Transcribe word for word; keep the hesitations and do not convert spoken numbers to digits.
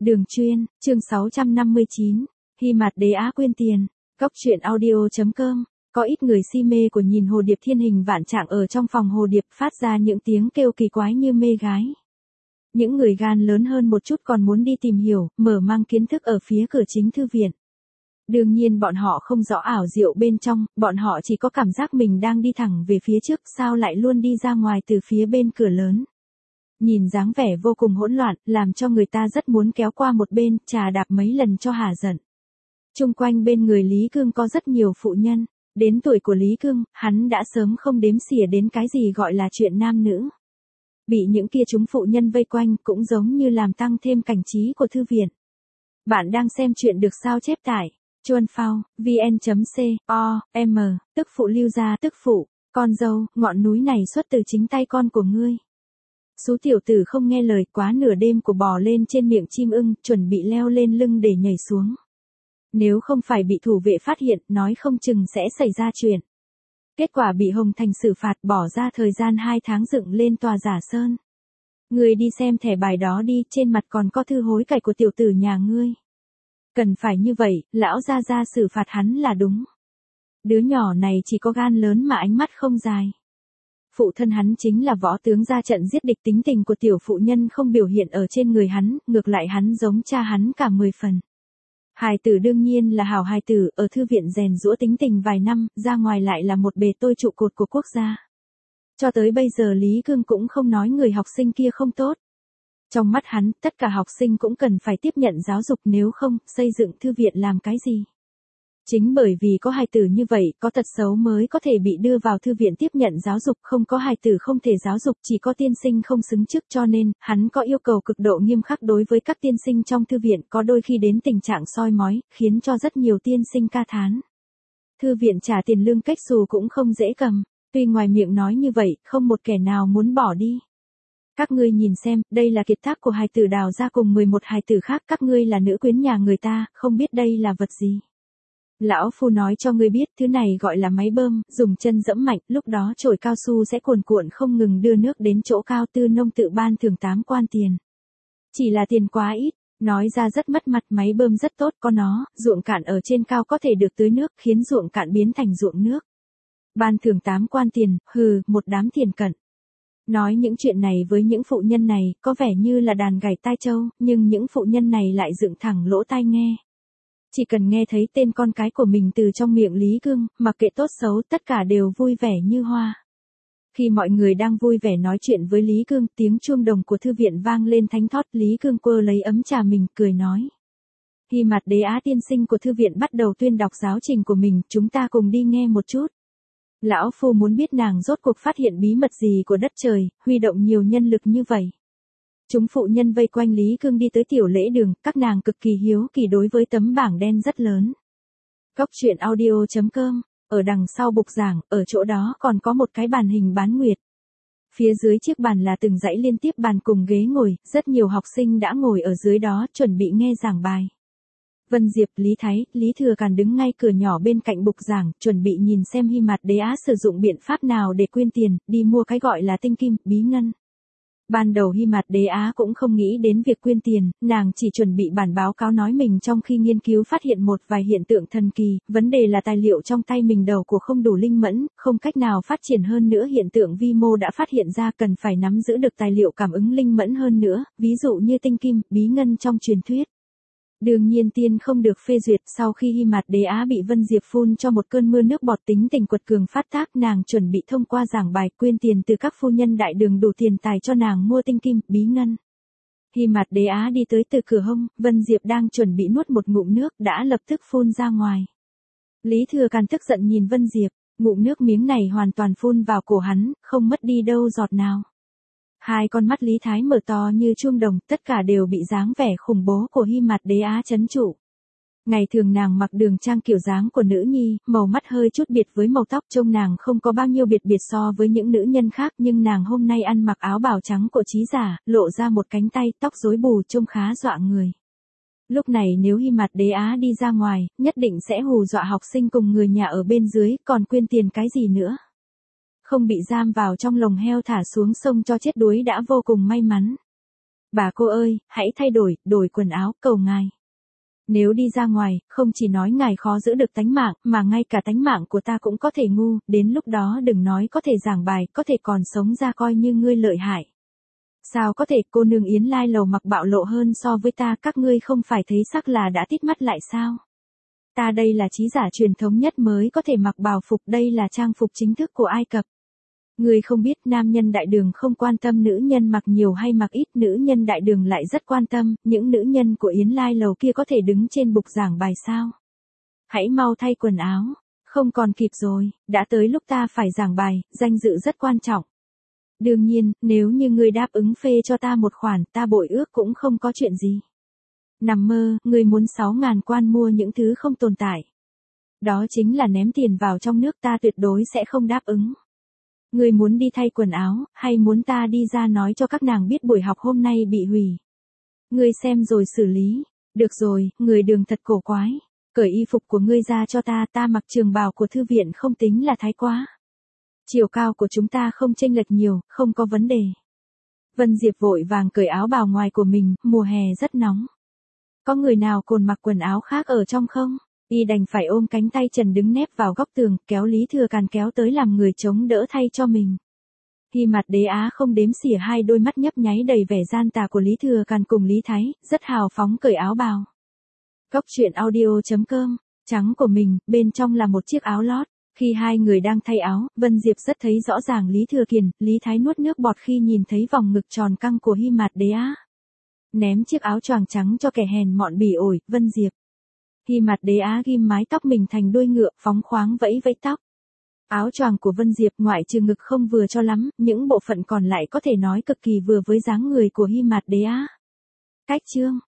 Đường chuyên, chương sáu trăm năm mươi chín, Hy Mạt Đế Á quyên tiền, Cóc truyện audio chấm com. Có ít người si mê của nhìn hồ điệp thiên hình vạn trạng ở trong phòng hồ điệp phát ra những tiếng kêu kỳ quái như mê gái. Những người gan lớn hơn một chút còn muốn đi tìm hiểu, mở mang kiến thức ở phía cửa chính thư viện. Đương nhiên bọn họ không rõ ảo diệu bên trong, bọn họ chỉ có cảm giác mình đang đi thẳng về phía trước, sao lại luôn đi ra ngoài từ phía bên cửa lớn. Nhìn dáng vẻ vô cùng hỗn loạn, làm cho người ta rất muốn kéo qua một bên, chà đạp mấy lần cho hả giận. Chung quanh bên người Lý Cương có rất nhiều phụ nhân, đến tuổi của Lý Cương, hắn đã sớm không đếm xỉa đến cái gì gọi là chuyện nam nữ. Bị những kia chúng phụ nhân vây quanh cũng giống như làm tăng thêm cảnh trí của thư viện. Bạn đang xem chuyện được sao chép tại chuan phao, vn chấm com, tức phụ lưu gia tức phụ, con dâu, ngọn núi này xuất từ chính tay con của ngươi. Số tiểu tử không nghe lời quá nửa đêm của bò lên trên miệng chim ưng, chuẩn bị leo lên lưng để nhảy xuống. Nếu không phải bị thủ vệ phát hiện, nói không chừng sẽ xảy ra chuyện. Kết quả bị Hồng Thành xử phạt bỏ ra thời gian hai tháng dựng lên tòa giả sơn. Người đi xem thẻ bài đó đi, trên mặt còn có thư hối cải của tiểu tử nhà ngươi. Cần phải như vậy, lão gia gia xử phạt hắn là đúng. Đứa nhỏ này chỉ có gan lớn mà ánh mắt không dài. Phụ thân hắn chính là võ tướng ra trận giết địch, tính tình của tiểu phụ nhân không biểu hiện ở trên người hắn, ngược lại hắn giống cha hắn cả mười phần. Hài tử đương nhiên là hảo hài tử, ở thư viện rèn giũa tính tình vài năm, ra ngoài lại là một bề tôi trụ cột của quốc gia. Cho tới bây giờ Lý Cương cũng không nói người học sinh kia không tốt. Trong mắt hắn, tất cả học sinh cũng cần phải tiếp nhận giáo dục, nếu không, xây dựng thư viện làm cái gì? Chính bởi vì có hài tử như vậy, có tật xấu mới có thể bị đưa vào thư viện tiếp nhận giáo dục, không có hài tử không thể giáo dục, chỉ có tiên sinh không xứng chức, cho nên, hắn có yêu cầu cực độ nghiêm khắc đối với các tiên sinh trong thư viện, có đôi khi đến tình trạng soi mói, khiến cho rất nhiều tiên sinh ca thán. Thư viện trả tiền lương cách xù cũng không dễ cầm, tuy ngoài miệng nói như vậy, không một kẻ nào muốn bỏ đi. Các ngươi nhìn xem, đây là kiệt tác của hài tử đào ra cùng mười một hài tử khác, các ngươi là nữ quyến nhà người ta, không biết đây là vật gì. Lão phu nói cho ngươi biết, thứ này gọi là máy bơm, dùng chân dẫm mạnh, lúc đó chổi cao su sẽ cuồn cuộn không ngừng đưa nước đến chỗ cao. Tư nông tự ban thưởng tám quan tiền. Chỉ là tiền quá ít, nói ra rất mất mặt, máy bơm rất tốt, có nó, ruộng cạn ở trên cao có thể được tưới nước, khiến ruộng cạn biến thành ruộng nước. Ban thưởng tám quan tiền, hừ, một đám tiền cận. Nói những chuyện này với những phụ nhân này, có vẻ như là đàn gảy tai trâu, nhưng những phụ nhân này lại dựng thẳng lỗ tai nghe. Chỉ cần nghe thấy tên con cái của mình từ trong miệng Lý Cương, mặc kệ tốt xấu, tất cả đều vui vẻ như hoa. Khi mọi người đang vui vẻ nói chuyện với Lý Cương, tiếng chuông đồng của thư viện vang lên thánh thót, Lý Cương quơ lấy ấm trà mình, cười nói. Hy Mạt Đế Á tiên sinh của thư viện bắt đầu tuyên đọc giáo trình của mình, chúng ta cùng đi nghe một chút. Lão phu muốn biết nàng rốt cuộc phát hiện bí mật gì của đất trời, huy động nhiều nhân lực như vậy. Chúng phụ nhân vây quanh Lý Cương đi tới tiểu lễ đường, các nàng cực kỳ hiếu kỳ đối với tấm bảng đen rất lớn. Cóc truyện audio chấm com, ở đằng sau bục giảng, ở chỗ đó còn có một cái bàn hình bán nguyệt. Phía dưới chiếc bàn là từng dãy liên tiếp bàn cùng ghế ngồi, rất nhiều học sinh đã ngồi ở dưới đó chuẩn bị nghe giảng bài. Vân Diệp, Lý Thái, Lý Thừa Càn đứng ngay cửa nhỏ bên cạnh bục giảng, chuẩn bị nhìn xem Hy Mạt Đế Á sử dụng biện pháp nào để quyên tiền, đi mua cái gọi là tinh kim, bí ngân. Ban đầu Hy Mạt Đế Á cũng không nghĩ đến việc quyên tiền, nàng chỉ chuẩn bị bản báo cáo nói mình trong khi nghiên cứu phát hiện một vài hiện tượng thần kỳ, vấn đề là tài liệu trong tay mình đầu của không đủ linh mẫn, không cách nào phát triển hơn nữa hiện tượng vi mô đã phát hiện ra, cần phải nắm giữ được tài liệu cảm ứng linh mẫn hơn nữa, ví dụ như tinh kim, bí ngân trong truyền thuyết. Đương nhiên tiên không được phê duyệt, sau khi Hy Mạt Đế Á bị Vân Diệp phun cho một cơn mưa nước bọt, tính tình quật cường phát tác, nàng chuẩn bị thông qua giảng bài quyên tiền từ các phu nhân đại đường đủ tiền tài cho nàng mua tinh kim, bí ngân. Hy Mạt Đế Á đi tới từ cửa hông, Vân Diệp đang chuẩn bị nuốt một ngụm nước, đã lập tức phun ra ngoài. Lý Thừa Càn tức giận nhìn Vân Diệp, ngụm nước miếng này hoàn toàn phun vào cổ hắn, không mất đi đâu giọt nào. Hai con mắt Lý Thái mở to như chuông đồng, tất cả đều bị dáng vẻ khủng bố của Hy Mạt Đế Á trấn trụ. Ngày thường nàng mặc đường trang kiểu dáng của nữ nhi, màu mắt hơi chút biệt với màu tóc, trông nàng không có bao nhiêu biệt biệt so với những nữ nhân khác, nhưng nàng hôm nay ăn mặc áo bào trắng của trí giả, lộ ra một cánh tay, tóc rối bù, trông khá dọa người. Lúc này nếu Hy Mạt Đế Á đi ra ngoài, nhất định sẽ hù dọa học sinh cùng người nhà ở bên dưới, còn quyên tiền cái gì nữa. Không bị giam vào trong lồng heo thả xuống sông cho chết đuối đã vô cùng may mắn. Bà cô ơi, hãy thay đổi, đổi quần áo, cầu ngài. Nếu đi ra ngoài, không chỉ nói ngài khó giữ được tánh mạng, mà ngay cả tánh mạng của ta cũng có thể ngu, đến lúc đó đừng nói có thể giảng bài, có thể còn sống ra coi như ngươi lợi hại. Sao có thể, cô nương Yến Lai Lầu mặc bạo lộ hơn so với ta, các ngươi không phải thấy sắc là đã tít mắt lại sao? Ta đây là trí giả truyền thống nhất mới có thể mặc bào phục, đây là trang phục chính thức của Ai Cập. Ngươi không biết nam nhân đại đường không quan tâm nữ nhân mặc nhiều hay mặc ít, nữ nhân đại đường lại rất quan tâm, những nữ nhân của Yến Lai Lầu kia có thể đứng trên bục giảng bài sao? Hãy mau thay quần áo, không còn kịp rồi, đã tới lúc ta phải giảng bài, danh dự rất quan trọng. Đương nhiên, nếu như ngươi đáp ứng phê cho ta một khoản, ta bội ước cũng không có chuyện gì. Nằm mơ, ngươi muốn sáu ngàn quan mua những thứ không tồn tại. Đó chính là ném tiền vào trong nước, ta tuyệt đối sẽ không đáp ứng. Ngươi muốn đi thay quần áo, hay muốn ta đi ra nói cho các nàng biết buổi học hôm nay bị hủy? Ngươi xem rồi xử lý. Được rồi, người đường thật cổ quái. Cởi y phục của ngươi ra cho ta, ta mặc trường bào của thư viện không tính là thái quá. Chiều cao của chúng ta không chênh lệch nhiều, không có vấn đề. Vân Diệp vội vàng cởi áo bào ngoài của mình, mùa hè rất nóng. Có người nào còn mặc quần áo khác ở trong không? Y đành phải ôm cánh tay trần đứng nép vào góc tường, kéo Lý Thừa Càn kéo tới làm người chống đỡ thay cho mình. Hy Mạt Đế Á không đếm xỉa hai đôi mắt nhấp nháy đầy vẻ gian tà của Lý Thừa Càn cùng Lý Thái, rất hào phóng cởi áo bào. Góc truyện audio chấm com, trắng của mình, bên trong là một chiếc áo lót. Khi hai người đang thay áo, Vân Diệp rất thấy rõ ràng Lý Thừa Kiền, Lý Thái nuốt nước bọt khi nhìn thấy vòng ngực tròn căng của Hy Mạt Đế Á. Ném chiếc áo choàng trắng cho kẻ hèn mọn bỉ ổi, Vân Diệp. Hy Mạt Đế Á ghim mái tóc mình thành đuôi ngựa, phóng khoáng vẫy vẫy tóc. Áo choàng của Vân Diệp ngoại trừ ngực không vừa cho lắm, những bộ phận còn lại có thể nói cực kỳ vừa với dáng người của Hy Mạt Đế Á. Cách chương